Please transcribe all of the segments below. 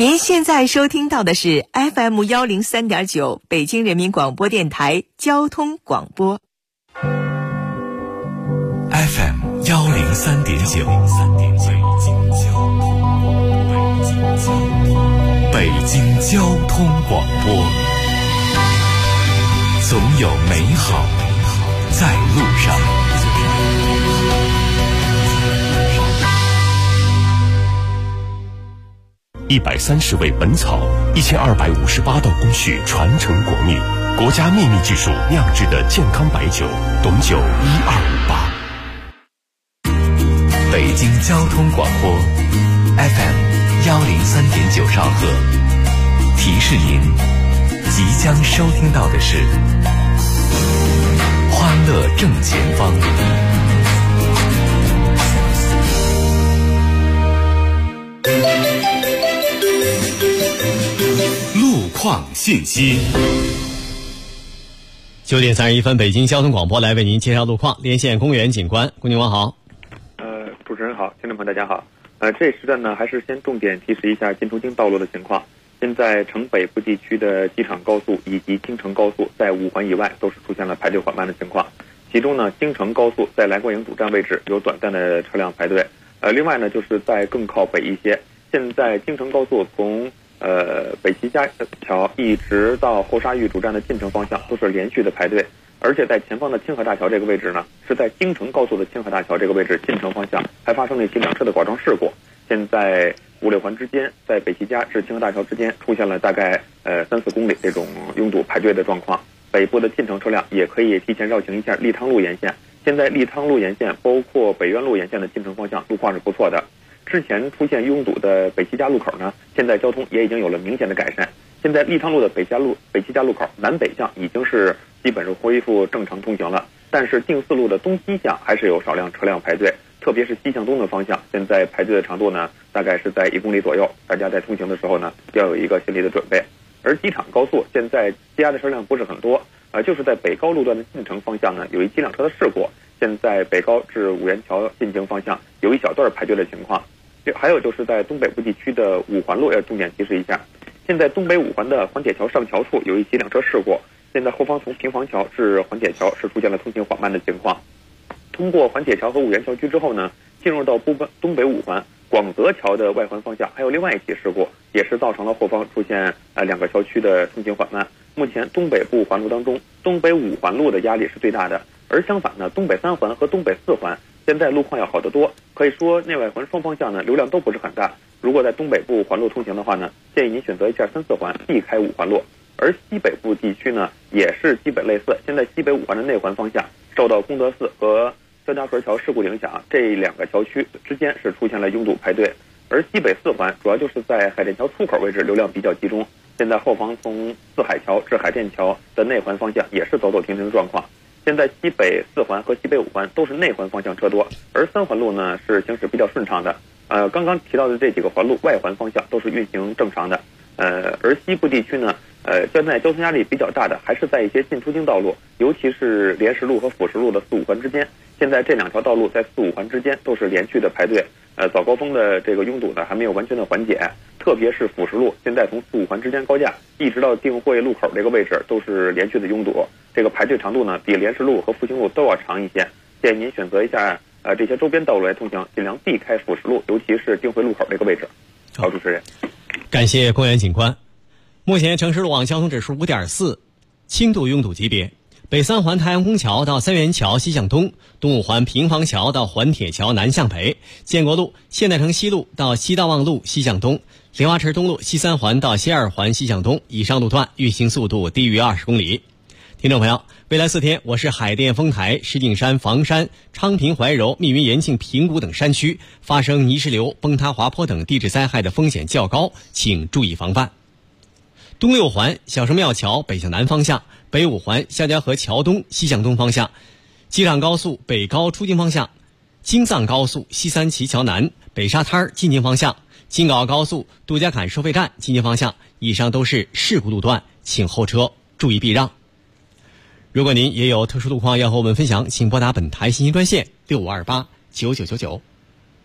您现在收听到的是 FM103.9 北京人民广播电台交通广播。 FM103.9 北京交通广播，总有美好在路上。130味本草，1258道工序传承国秘，国家秘密技术酿制的健康白酒，董酒1258。北京交通广播 FM103.9 兆赫，提示您即将收听到的是欢乐正前方。路况信息。 9点31分，北京交通广播来为您介绍路况。连线公园警官，龚警官好。 主持人好，听众朋友大家好。这时段呢，还是先重点提示一下进出京道路的情况。现在城北部地区的机场高速以及京承高速在5环以外都是出现了排队缓慢的情况。其中呢，京承高速在来过营主站位置有短暂的车辆排队。另外呢，就是在更靠北一些，现在京承高速从北齐家桥一直到后沙峪主站的进城方向都是连续的排队，而且在前方的清河大桥这个位置呢，是在京承高速的清河大桥这个位置进城方向还发生了一起两车的剐撞事故。现在5、6环之间，在北齐家至清河大桥之间出现了大概3、4公里这种拥堵排队的状况。北部的进城车辆也可以提前绕行一下利汤路沿线。现在利汤路沿线包括北苑路沿线的进城方向路况是不错的。之前出现拥堵的北齐家路口呢，现在交通也已经有了明显的改善。现在利汤路的北齐家路口南北向已经是基本是恢复正常通行了，但是定四路的东西向还是有少量车辆排队，特别是西向东的方向，现在排队的长度呢大概是在1公里左右，大家在通行的时候呢要有一个心理的准备。而机场高速现在积压的车辆不是很多，就是在北高路段的进城方向呢有一起两车的事故，现在北高至五元桥进京方向有一小段排队的情况。还有就是在东北部地区的5环路要重点提示一下，现在东北5环的环铁桥上桥处有一起两车事故，现在后方从平房桥至环铁桥是出现了通行缓慢的情况。通过环铁桥和五元桥区之后呢，进入到东北5环广泽桥的外环方向还有另外一起事故，也是造成了后方出现2个桥区的通行缓慢。目前东北部环路当中，东北5环路的压力是最大的，而相反呢，东北3环和东北4环现在路况要好得多，可以说内外环双方向呢流量都不是很大。如果在东北部环路通行的话呢，建议您选择一下3、4环，避开5环路。而西北部地区呢也是基本类似，现在西北5环的内环方向受到功德寺和肖家河桥事故影响，这2个桥区之间是出现了拥堵排队。而西北4环主要就是在海淀桥出口位置流量比较集中，现在后方从四海桥至海淀桥的内环方向也是走走停停的状况。现在西北4环和西北5环都是内环方向车多，而3环路呢是行驶比较顺畅的。刚刚提到的这几个环路外环方向都是运行正常的。而西部地区呢，现在交通压力比较大的还是在一些进出京道路，尤其是莲石路和辅石路的4、5环之间。现在这2条道路在4、5环之间都是连续的排队，早高峰的这个拥堵呢还没有完全的缓解，特别是辅石路，现在从4、5环之间高架一直到定慧路口这个位置都是连续的拥堵，这个排队长度呢比莲石路和复兴路都要长一些。建议您选择一下这些周边道路来通行，尽量避开辅石路，尤其是定慧路口这个位置。好，主持人， 感谢公园警官。目前城市路网交通指数5.4，轻度拥堵级别。北3环太阳宫桥到三元桥西向东，东5环平房桥到环铁桥南向北，建国路现代城西路到西大望路西向东，莲花池东路西3环到西2环西向东，以上路段运行速度低于20公里。听众朋友，未来4天，我市海淀丰台、石景山、房山、昌平、怀柔、密云、延庆、平谷等山区发生泥石流、崩塌滑坡等地质灾害的风险较高，请注意防范。东6环小神庙桥北向南方向，北5环肖家河桥东西向东方向，机场高速北高出京方向，京藏高速西三旗桥南北沙滩进京方向，京港澳高速杜家坎收费站进京方向，以上都是事故路段，请后车注意避让。如果您也有特殊路况要和我们分享，请拨打本台信息专线65289999。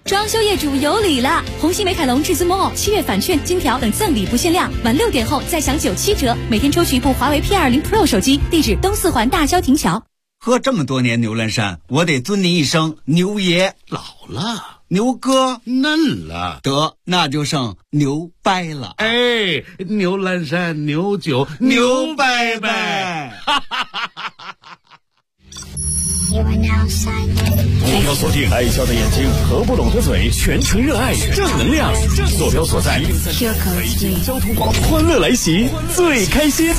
装修业主有礼了！红星美凯龙至尊 Mall 7月返券、金条等赠礼不限量，晚6点后再享97折，每天抽取一部华为 P20 Pro 手机。地址东四环大郊亭桥。 喝这么多年牛栏山，我得尊您一声牛爷。 老了， 牛哥嫩了， 得那就剩牛掰了。 哎，牛栏山牛酒牛掰掰。 目标锁定爱笑的眼睛，合不拢的嘴，全程热爱正能量。坐标所在北京交通广播，欢乐来袭，最开心。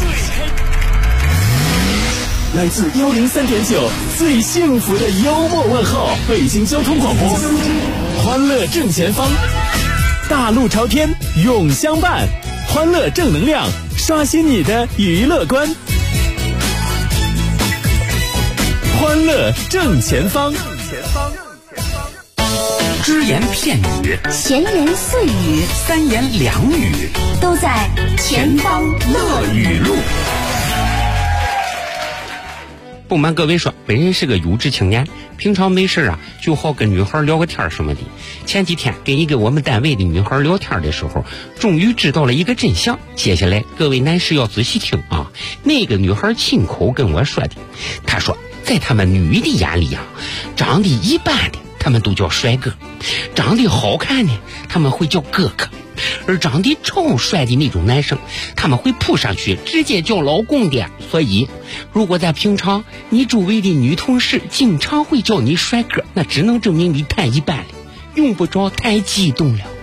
来自103.9最幸福的幽默问候，北京交通广播，欢乐正前方，大路朝天永相伴，欢乐正能量，刷新你的娱乐观。欢乐正前方， 只言片语， 闲言碎语， 三言两语， 都在前方乐语录。 不瞒各位说，本人是个优质青年，平常没事啊就好跟女孩聊个天什么的。前几天跟一个我们单位的女孩聊天的时候，终于知道了一个真相。接下来各位男士要仔细听啊！那个女孩亲口跟我说的，她说在他们女的眼里啊，长得一般的他们都叫帅哥，长得好看的他们会叫哥哥，而长得超帅的那种男生他们会扑上去直接叫老公的。所以如果在平常你周围的女同事经常会叫你帅哥，那只能证明你太一般了，用不着太激动了。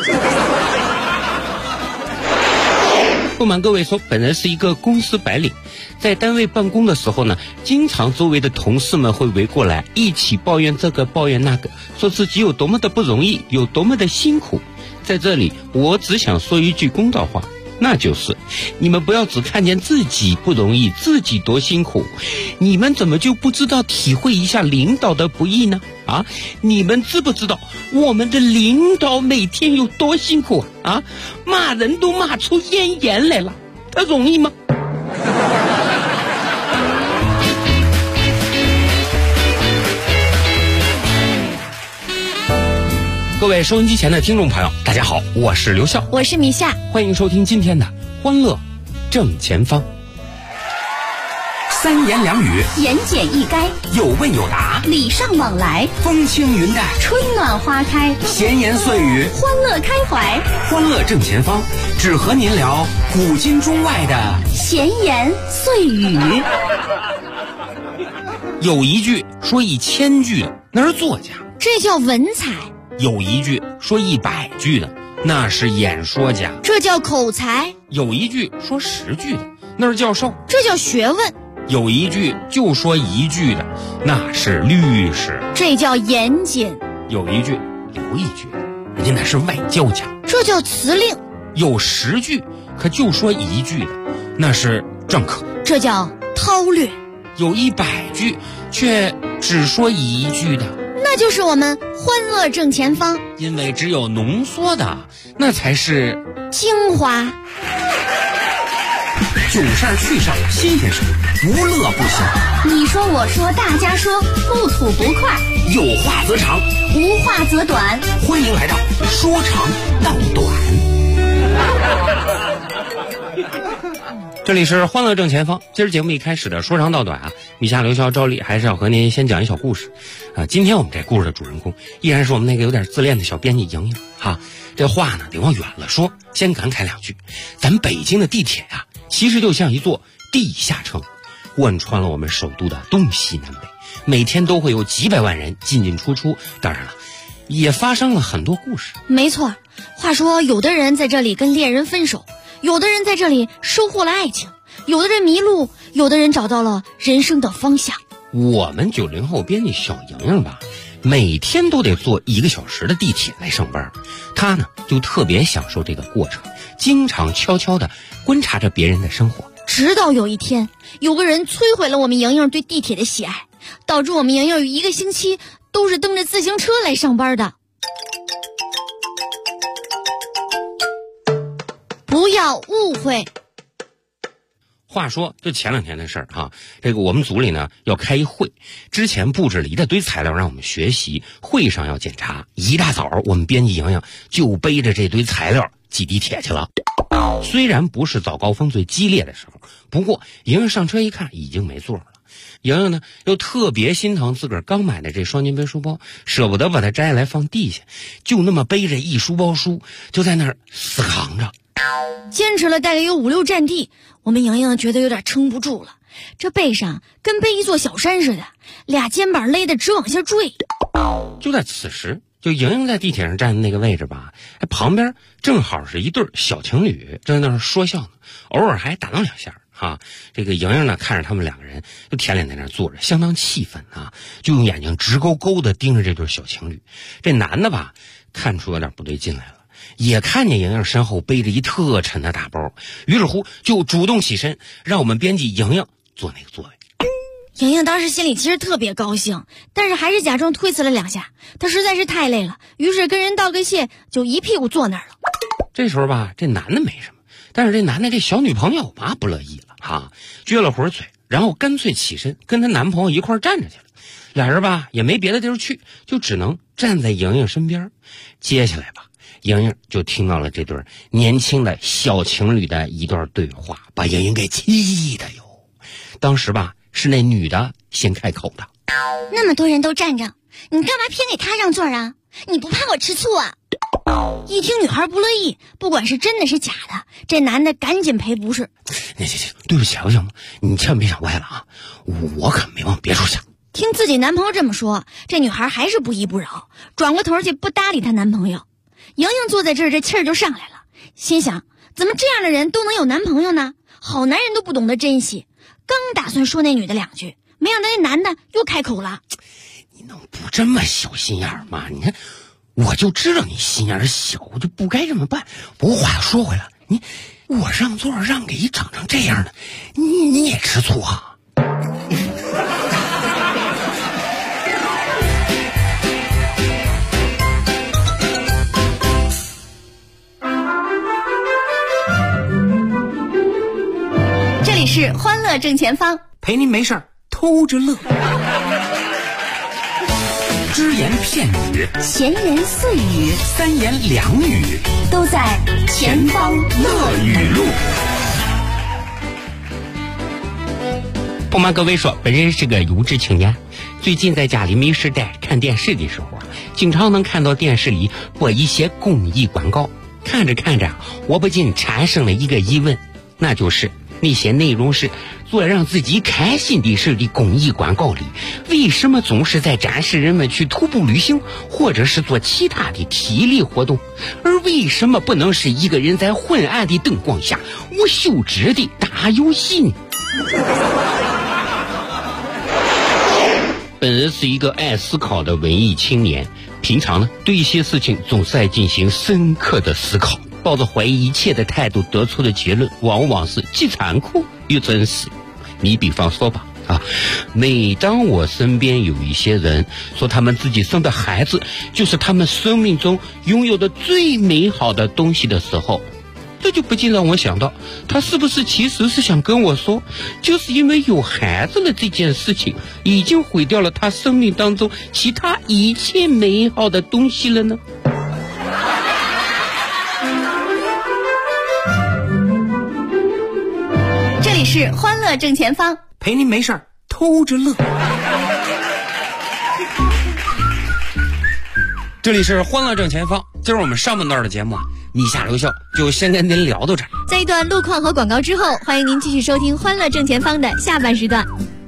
不瞒各位说，本人是一个公司白领，在单位办公的时候呢，经常周围的同事们会围过来一起抱怨这个抱怨那个，说自己有多么的不容易，有多么的辛苦。在这里我只想说一句公道话，那就是你们不要只看见自己不容易，自己多辛苦，你们怎么就不知道体会一下领导的不易呢？啊，你们知不知道我们的领导每天有多辛苦啊？骂人都骂出咽炎来了，他容易吗？各位收音机前的听众朋友，大家好，我是刘笑， 我是米夏， 欢迎收听今天的欢乐正前方。三言两语， 言简意赅， 有问有答， 礼尚往来， 风轻云淡， 春暖花开， 闲言碎语， 欢乐开怀。 欢乐正前方，只和您聊古今中外的闲言碎语。 有一句说1000句的，那是作家， 这叫文采； 有一句说100句的，那是演说家， 这叫口才； 有一句说10句的，那是教授， 这叫学问； 有一句就说1句的，那是律师， 这叫严谨； 有一句留1句的，人家那是外交家， 这叫辞令； 有10句可就说1句的，那是政客， 这叫韬略； 有100句却只说1句的， 那就是我们欢乐正前方。 因为只有浓缩的，那才是精华。 囧事儿去上新鲜事，无乐不消。 你说我说大家说，不吐不快， 有话则长， 无话则短。 欢迎来到说长道短。这里是欢乐正前方，今儿节目一开始的说长道短啊，米夏刘潇照例还是要和您先讲一小故事啊。今天我们这故事的主人公依然是我们那个有点自恋的小编辑莹莹哈。这话呢得往远了说，先感慨2句。咱北京的地铁啊，其实就像一座地下城，贯穿了我们首都的东西南北，每天都会有几百万人进进出出。当然了，也发生了很多故事。 没错，话说有的人在这里跟恋人分手，有的人在这里收获了爱情，有的人迷路，有的人找到了人生的方向。 我们90后编辑小莹莹吧，每天都得坐1个小时的地铁来上班，她呢就特别享受这个过程，经常悄悄地观察着别人的生活。 直到有一天，有个人摧毁了我们莹莹对地铁的喜爱，导致我们莹莹有1个星期都是蹬着自行车来上班的。不要误会， 话说，就前2天的事儿哈，这个我们组里呢要开一会，之前布置了一大堆材料让我们学习，会上要检查。一大早，我们编辑莹莹就背着这堆材料挤地铁去了。虽然不是早高峰最激烈的时候，不过莹莹上车一看已经没座了。莹莹呢又特别心疼自个儿刚买的这双肩背书包，舍不得把它摘下来放地下，就那么背着一书包书就在那儿死扛着。 坚持了大概有5、6站地，我们莹莹觉得有点撑不住了，这背上跟背一座小山似的，俩肩膀勒得直往下坠。 就在此时，就莹莹在地铁上站的那个位置吧，旁边正好是一对小情侣正在那儿说笑呢，偶尔还打闹2下啊。这个莹莹呢看着他们2个人就舔脸在那儿坐着，相当气愤啊，就用眼睛直勾勾的盯着这对小情侣。这男的吧看出有点不对劲来了，也看见莹莹身后背着一特沉的大包，于是乎就主动起身让我们编辑莹莹坐那个座位。 莹莹当时心里其实特别高兴，但是还是假装推辞了2下，她实在是太累了，于是跟人道个谢，就一屁股坐那儿了。 这时候吧，这男的没什么，但是这男的这小女朋友吧不乐意了哈，撅了会儿嘴，然后干脆起身跟她男朋友一块站着去了。俩人吧也没别的地儿去，就只能站在莹莹身边。接下来吧，莹莹就听到了这对年轻的小情侣的一段对话，把莹莹给气的哟。当时吧是那女的先开口的， 那么多人都站着，你干嘛偏给他让座啊？你不怕我吃醋啊？一听女孩不乐意，不管是真的是假的，这男的赶紧赔不是。 行，对不起行不行吗？你千万别想歪了啊，我可没往别处想。 听自己男朋友这么说，这女孩还是不依不饶，转过头去不搭理她男朋友。莹莹坐在这儿，这气儿就上来了，心想怎么这样的人都能有男朋友呢？好男人都不懂得珍惜。刚打算说那女的2句，没想到那男的又开口了。 你能不这么小心眼儿吗？你看我就知道你心眼小，我就不该这么办。不过话又说回来，我让座让给一长成这样的，你也吃醋啊？ 这里是欢乐正前方， 陪您没事儿偷着乐。只言片语， 闲言碎语， 三言两语， 都在前方乐语录。 不瞒各位说，本人是个有志青年，最近在家里没事待看电视的时候啊，经常能看到电视里播一些公益广告，看着看着，我不禁产生了一个疑问，那就是那些内容是做让自己开心的事的公益广告里，为什么总是在展示人们去徒步旅行，或者是做其他的体力活动，而为什么不能是一个人在昏暗的灯光下无休止的打游戏呢？本人是一个爱思考的文艺青年，平常呢对一些事情总是爱进行深刻的思考，抱着怀疑一切的态度得出的结论往往是既残酷又真实。你比方说吧每当我身边有一些人说他们自己生的孩子就是他们生命中拥有的最美好的东西的时候，这就不禁让我想到，他是不是其实是想跟我说，就是因为有孩子了这件事情已经毁掉了他生命当中其他一切美好的东西了呢？ 这里是欢乐正前方， 陪您没事儿偷着乐。 这里是欢乐正前方，今儿我们上半段的节目你下留笑就先跟您聊到这儿。 在一段路况和广告之后，欢迎您继续收听欢乐正前方的下半时段。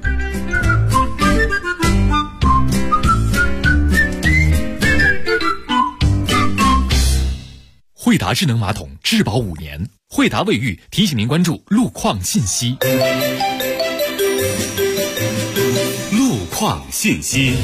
惠达智能马桶质保5年，惠达卫浴提醒您关注路况信息。路况信息。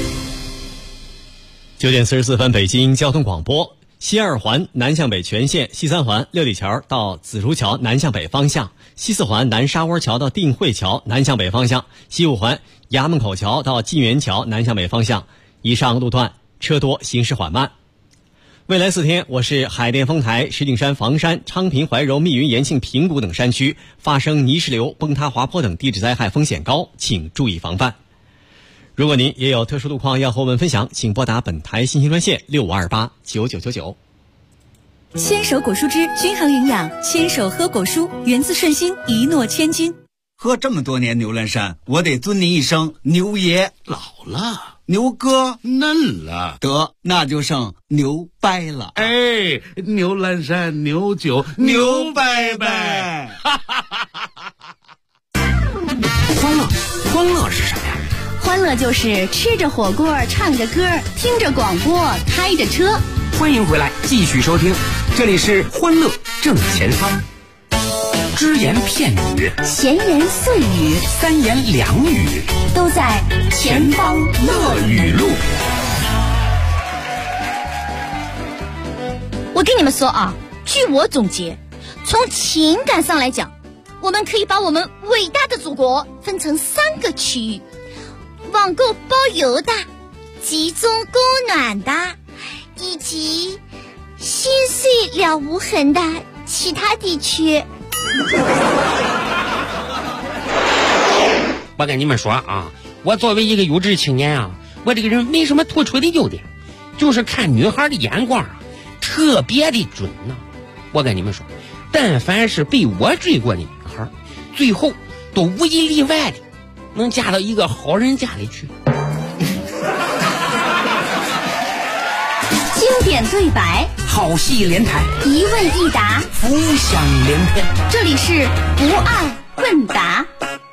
9点44分，北京交通广播。西2环南向北全线，西3环六里桥到紫竹桥南向北方向，西4环南沙窝桥到定慧桥南向北方向，西5环衙门口桥到晋源桥南向北方向。以上路段车多，行驶缓慢。 未来4天，我市海淀丰台、石景山、房山、昌平、怀柔、密云、延庆、平谷等山区发生泥石流、崩塌滑坡等地质灾害风险高，请注意防范。如果您也有特殊路况要和我们分享，请拨打本台信息专线65289999。 牵手果蔬汁均衡营养，牵手喝果蔬，源自顺心，一诺千金。 喝这么多年牛栏山，我得尊您一声牛爷。 老了， 牛哥嫩了， 得那就剩牛掰了。 哎，牛栏山牛酒牛掰掰。 欢乐是什么呀？ 欢乐就是吃着火锅，唱着歌，听着广播，开着车。 欢迎回来，继续收听，这里是欢乐正前方。只言片语， 闲言碎语， 三言两语， 都在前方乐语录。 我跟你们说啊，据我总结，从情感上来讲，我们可以把我们伟大的祖国分成3个区域：网购包邮的、集中供暖的，以及心碎了无痕的其他地区。 我跟你们说啊，我作为一个优质青年啊，我这个人没什么突出的优点，就是看女孩的眼光啊特别的准呢。我跟你们说，但凡是被我追过的女孩，最后都无一例外的能嫁到一个好人家里去。 经典对白， 好戏连台， 一问一答， 浮想联翩。 这里是不二问答。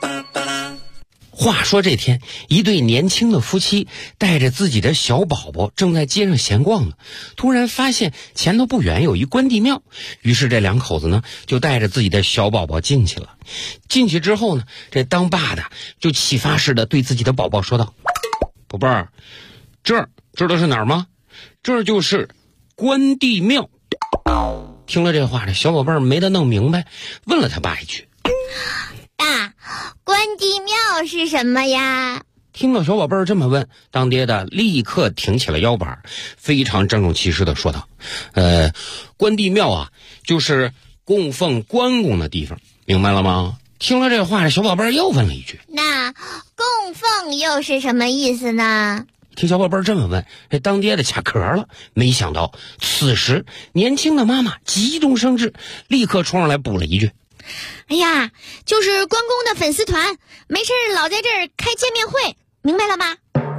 话说这天，一对年轻的夫妻带着自己的小宝宝正在街上闲逛呢，突然发现前头不远有一关帝庙，于是这2口子呢就带着自己的小宝宝进去了。进去之后呢，这当爸的就启发似的对自己的宝宝说道：“宝贝儿，这儿知道是哪儿吗？这就是关帝庙。”听了这话，这小宝贝儿没得弄明白，问了他爸一句：“ 爸，关帝庙是什么呀？” 听到小宝贝儿这么问，当爹的立刻挺起了腰板，非常郑重其事的说道：“关帝庙啊，就是供奉关公的地方，明白了吗？”听了这话，这小宝贝儿又问了一句：“ 那供奉又是什么意思呢？” 听小宝贝儿这么问，这当爹的卡壳了。没想到此时年轻的妈妈急中生智，立刻冲上来补了一句：“ 哎呀，就是关公的粉丝团，没事老在这儿开见面会，明白了吗？”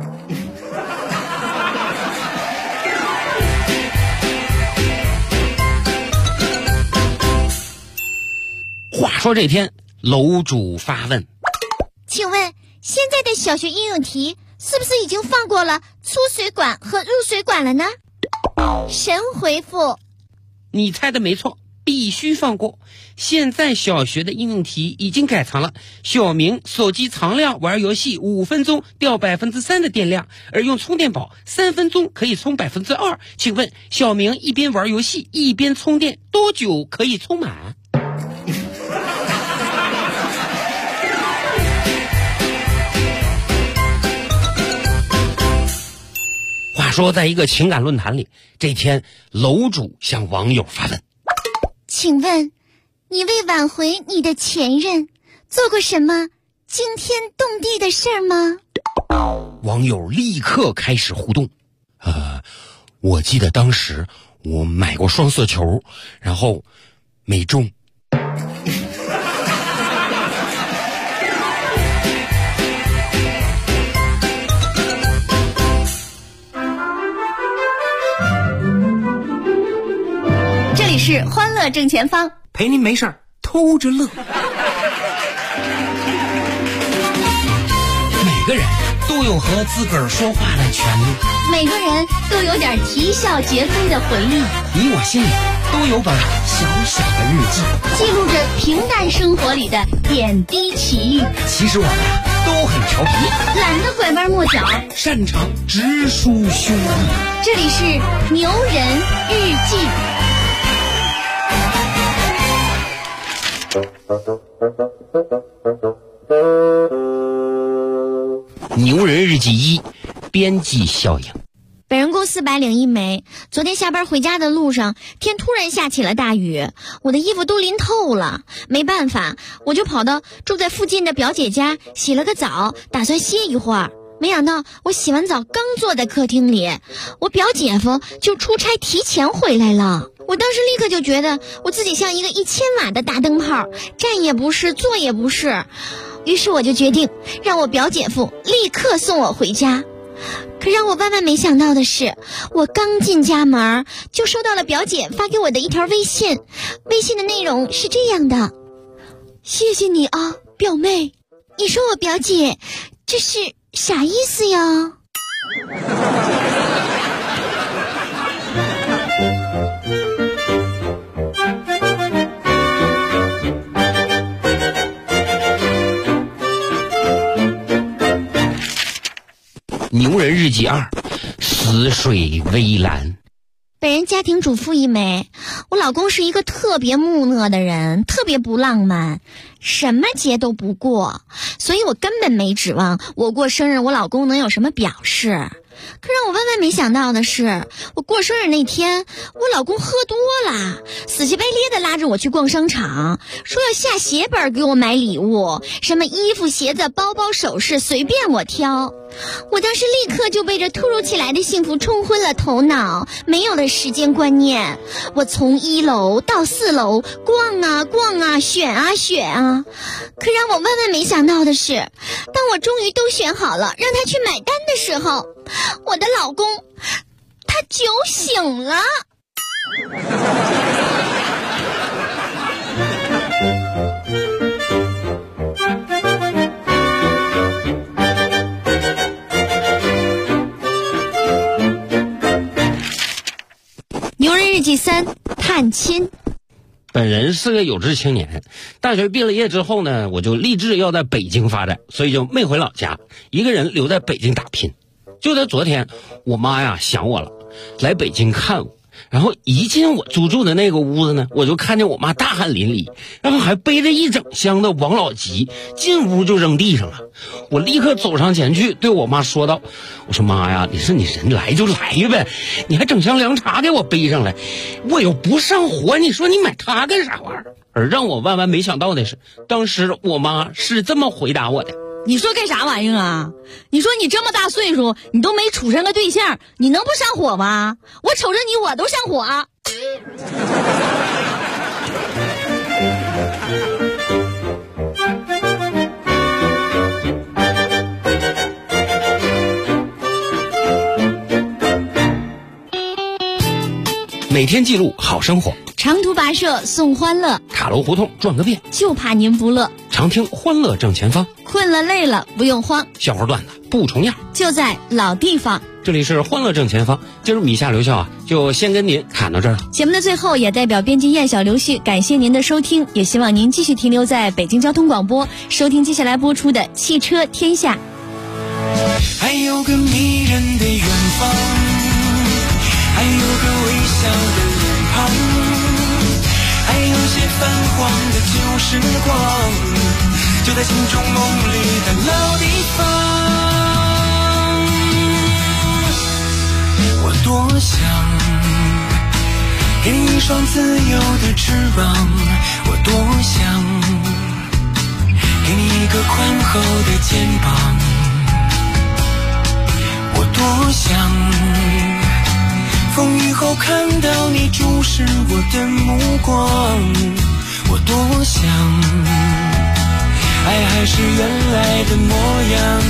话说这天，楼主发问：“ 请问现在的小学应用题是不是已经放过了出水管和入水管了呢？”神回复：“ 你猜的没错，必须放过。现在小学的应用题已经改成了小明手机常亮玩游戏5分钟掉3%的电量，而用充电宝3分钟可以充2%。请问小明一边玩游戏一边充电，多久可以充满？”话说在一个情感论坛里，这天楼主向网友发问：“ 请问你为挽回你的前任做过什么惊天动地的事儿吗？” 网友立刻开始互动：“我记得当时我买过双色球，然后没中。” 这里是欢乐正前方， 陪您没事儿偷着乐。每个人都有和自个儿说话的权利， 每个人都有点啼笑皆非的回忆， 你我心里都有本小小的日记， 记录着平淡生活里的点滴奇遇。 其实我们都很调皮， 懒得拐弯抹角， 擅长直抒胸臆。 这里是牛人日记。 牛人日记1，边际效应。 本人共400领1枚。昨天下班回家的路上，天突然下起了大雨，我的衣服都淋透了。没办法，我就跑到住在附近的表姐家洗了个澡，打算歇一会儿。没想到我洗完澡刚坐在客厅里，我表姐夫就出差提前回来了。我当时立刻就觉得我自己像一个1000瓦的大灯泡，站也不是，坐也不是。于是我就决定让我表姐夫立刻送我回家。可让我万万没想到的是，我刚进家门就收到了表姐发给我的一条微信。微信的内容是这样的：谢谢你啊，表妹。你说我表姐这是啥意思呀？ 牛人日记2，似水微澜。 本人家庭主妇1枚。我老公是一个特别木讷的人，特别不浪漫，什么节都不过，所以我根本没指望我过生日我老公能有什么表示。可让我万万没想到的是，我过生日那天，我老公喝多了，死乞白咧的拉着我去逛商场，说要下血本给我买礼物，什么衣服、鞋子、包包、首饰随便我挑。我当时立刻就被这突如其来的幸福冲昏了头脑，没有了时间观念。我从1楼到4楼逛啊逛啊，选啊选啊。可让我万万没想到的是，当我终于都选好了让他去买单的时候，我的老公他酒醒了。牛人日记3，探亲。 本人是个有志青年，大学毕了业之后呢，我就立志要在北京发展，所以就没回老家，一个人留在北京打拼。就在昨天，我妈呀想我了，来北京看我。然后一进我租住的那个屋子呢，我就看见我妈大汗淋漓，然后还背着一整箱的王老吉，进屋就扔地上了。我立刻走上前去对我妈说道：我说妈呀，你说你人来就来呗，你还整箱凉茶给我背上来，我又不上火，你说你买它干啥玩意儿？而让我万万没想到的是，当时我妈是这么回答我的： 你说干啥玩意儿啊？你说你这么大岁数，你都没处上个对象，你能不上火吗？我瞅着你我都上火。 每天记录好生活， 长途跋涉送欢乐， 塔楼胡同转个遍， 就怕您不乐。 常听欢乐正前方， 困了累了不用慌， 笑话段子不重样， 就在老地方。 这里是欢乐正前方，今儿米夏留校啊，就先跟您侃到这儿了。 节目的最后，也代表编辑燕小刘旭感谢您的收听，也希望您继续停留在北京交通广播，收听接下来播出的《汽车天下》。 还有个迷人的远方，还有个微笑的脸庞，还有些泛黄的旧时光，就在心中梦里的老地方。我多想给你一双自由的翅膀，我多想给你一个宽厚的肩膀，我多想风雨后看到你注视我的目光，我多想爱还是原来的模样，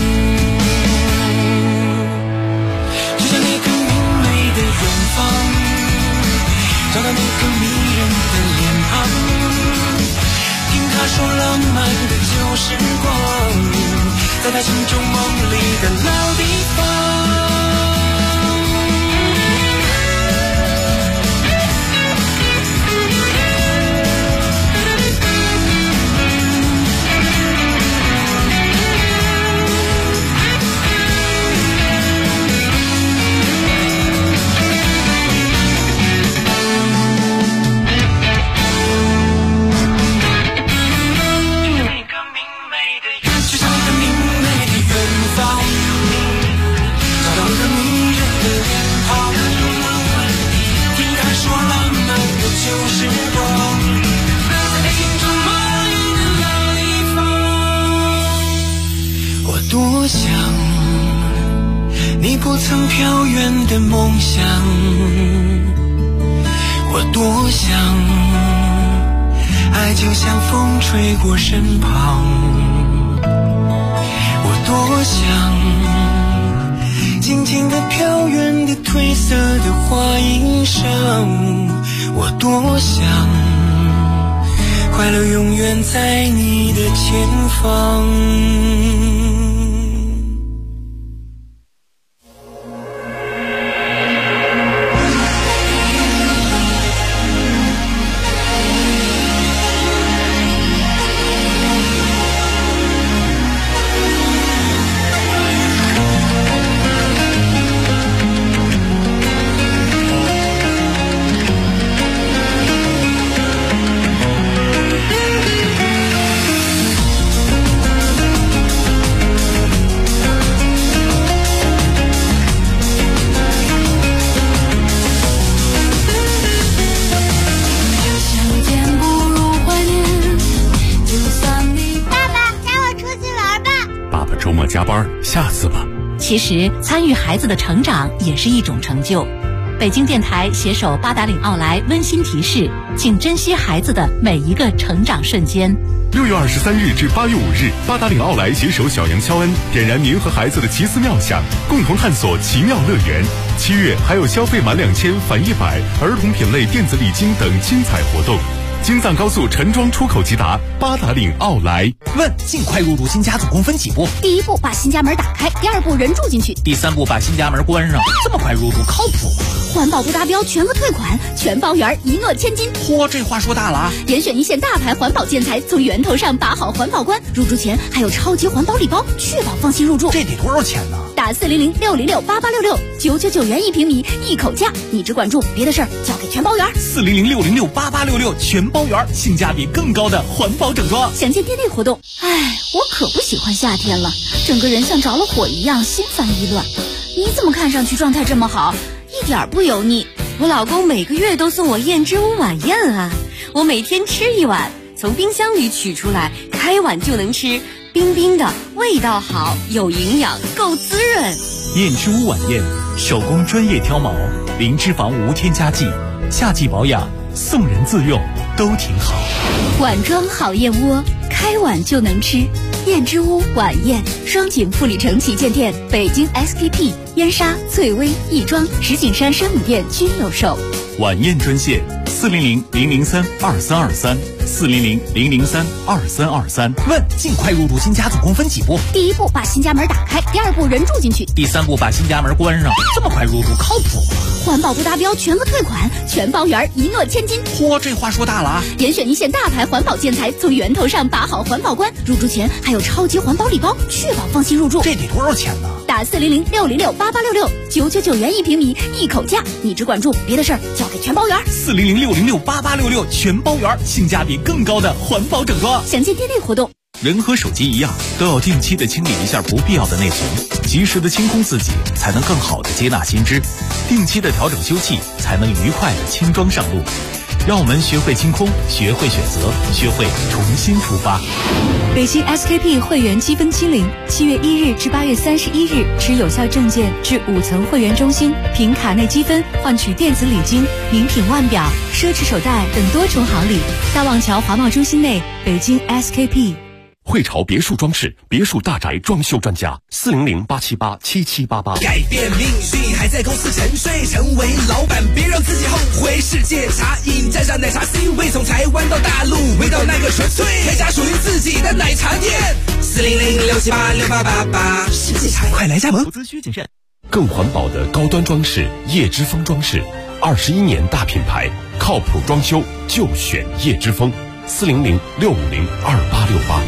就像那个明媚的远方，找到那个迷人的脸庞，听他说浪漫的旧时光，在他心中梦里的老地方。 旧时光，在爱情中魔芋的老地方。我多想你不曾飘远的梦想，我多想爱就像风吹过身旁，我多想静静地飘远的褪色的花衣裳，我多想快乐永远在你的前方。 加班，下次吧。 其实参与孩子的成长也是一种成就。北京电台携手八达岭奥莱温馨提示，请珍惜孩子的每一个成长瞬间。 6月23日至8月5日，八达岭奥莱携手小杨肖恩，点燃您和孩子的奇思妙想，共同探索奇妙乐园。7月还有消费满2000返100，儿童品类电子礼金等精彩活动。京藏高速陈庄出口即达，八达岭奥莱。 问：尽快入住新家总共分几步？ 第一步把新家门打开，第二步人住进去， 第三步把新家门关上。这么快入住靠谱吗？ 环保不达标全额退款，全包圆，一诺千金。 嚯，这话说大了啊！ 严选一线大牌环保建材，从源头上把好环保关。入住前还有超级环保礼包，确保放心入住。 这得多少钱呢？ 打400-606-8866，999元1平米，一口价。你只管住，别的事儿交给全包圆。 400-606-8866，全包圆，性价比更高的环保整装。 详见店内活动。哎，我可不喜欢夏天了，整个人像着了火一样，心烦意乱。你怎么看上去状态这么好，一点不油腻？ 我老公每个月都送我燕之屋晚宴啊，我每天吃一碗，从冰箱里取出来，开碗就能吃，冰冰的，味道好，有营养，够滋润。 燕之屋晚宴，手工专业挑毛，零脂肪无添加剂，夏季保养，送人自用都挺好。 碗装好燕窝，开碗就能吃。燕之屋晚宴，双井富里城旗舰店、北京 SKP、燕莎、翠微、亦庄、石景山生米店均有售。 晚宴专线400-003-2323，400-003-2323。 问：尽快入住新家总共分几步？ 第一步把新家门打开，第二步人住进去， 第三步把新家门关上。这么快入住靠谱吗？ 环保不达标全额退款，全包圆，一诺千金。 嚯，这话说大了啊！ 严选一线大牌环保建材，从源头上把好环保关。入住前还有超级环保礼包，确保放心入住。 这得多少钱呢？ 打400-606-8866，999元1平米，一口价。你只管住，别的事儿交给全包圆。 400-606-8866，全包圆，性价比更高的环保整装。 详见店内活动。 人和手机一样，都要定期的清理一下不必要的内存，及时的清空自己，才能更好的接纳新知；定期的调整修葺，才能愉快的轻装上路。让我们学会清空，学会选择，学会重新出发。 北京 SKP 会员积分清零，7月1日至8月31日，持有效证件至5层会员中心，凭卡内积分换取电子礼金、名品腕表、奢侈手袋等多重好礼。大望桥华贸中心内，北京 SKP。 汇潮别墅装饰，别墅大宅装修专家，400-878-7788。 改变命运还在公司沉睡，成为老板别让自己后悔。世界茶饮蘸上奶茶 C 位，从台湾到大陆，味道那个纯粹，开家属于自己的奶茶店。400-678-6888，世界茶快来加盟。 投资需谨慎。更环保的高端装饰，叶之峰装饰，21年大品牌，靠谱装修就选叶之峰。400-650-2868。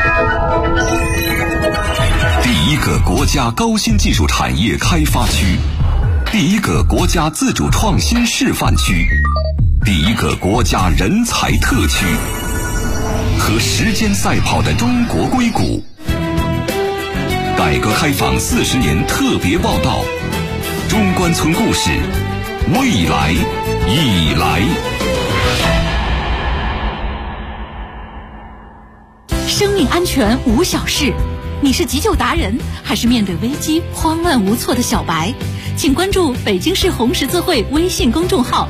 第一个国家高新技术产业开发区，第一个国家自主创新示范区，第一个国家人才特区，和时间赛跑的中国硅谷。改革开放40年特别报道，中关村故事，未来已来。 安全无小事。你是急救达人，还是面对危机慌乱无措的小白？请关注北京市红十字会微信公众号，